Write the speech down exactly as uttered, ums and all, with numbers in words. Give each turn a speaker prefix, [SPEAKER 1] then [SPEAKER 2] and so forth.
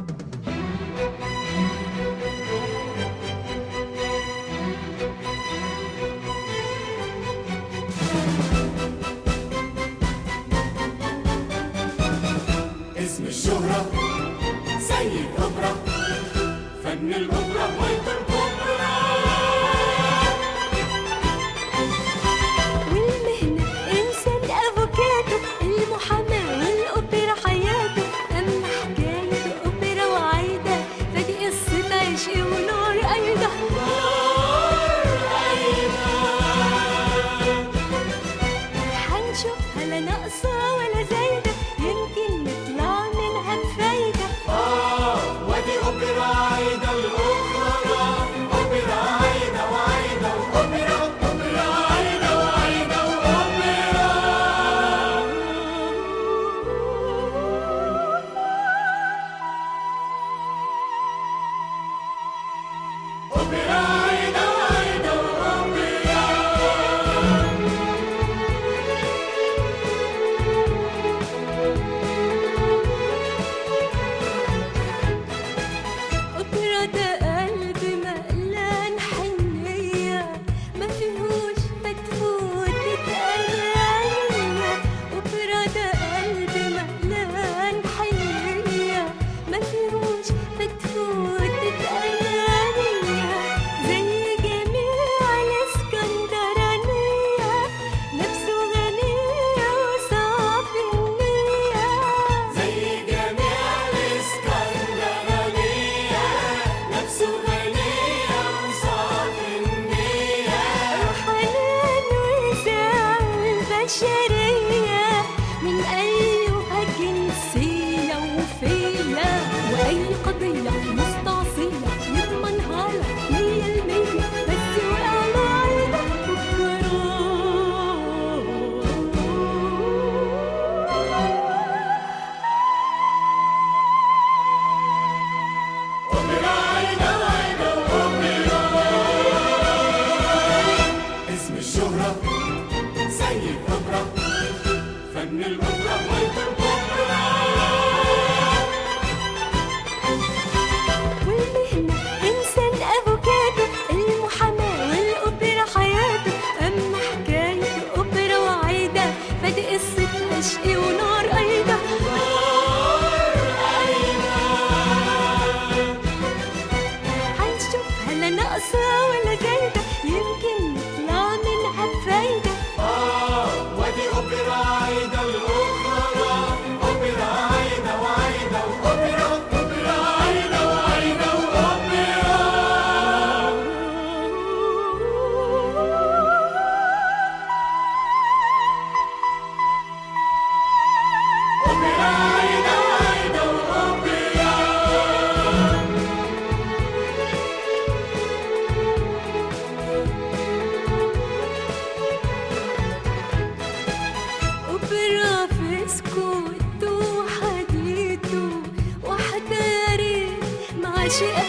[SPEAKER 1] اسم الشهرة زي الأوبرا، فن الأوبرا هواية الكبرى.
[SPEAKER 2] والمهنة إنسان أفوكاتو، المحاماة والأوبرا حياته، أما حكاية أوبرا وعايدة فدي قصة عشق ونار أيضا. حنشوفها لا ناقصة ولا زايدة، يمكن نطلع منها بفايدة.
[SPEAKER 1] آه ودي أوبرا عايدة الأخرى، أوبرا عايدة وعايدة وأوبرا، أوبرا عايدة وعايدة وأوبرا. أوبرا عايدة وعايدة وأوبرا.
[SPEAKER 2] أوبرا ده قلب مقلان حنية، ما فيهوش فتفوتة أنانية. أوبرا ده قلب مقلان حنية، ما فيهوش فتفوتة أنانية. زي جميع الإسكندرانية، نفسه غنية وصافي النية.
[SPEAKER 1] زي جميع الإسكندرانية، نفسه غنية وصافي النية.
[SPEAKER 2] وحنان وسع البشرية من أيها جنسية وفيلة، وأي قضية مستعصية يضمنها لك مية المية، بس وقع معانا
[SPEAKER 1] أوبرا عايدة وعايدة وأوبرا. اسم الشهرة زي الأوبرا، فن الأوبرا هواية الكبرى.
[SPEAKER 2] والمهنة إنسان أفوكاتو، المحاماة والأوبرا حياته، أما حكاية أوبرا وعايدة فدي قصة عشق ونار أيضا. حنشوفها لا ناقصة ولا زايدة، يمكن نطلع منها بفايدة.
[SPEAKER 1] آه ودي أوبرا عايدة الأخرى، أوبرا عايدة وعايدة وأوبرا، أوبرا عايدة وعايدة وأوبرا. أوبرا عايدة وعايدة وأوبرا.
[SPEAKER 2] أوبرا في سكوته وحديته وحداري مع شيء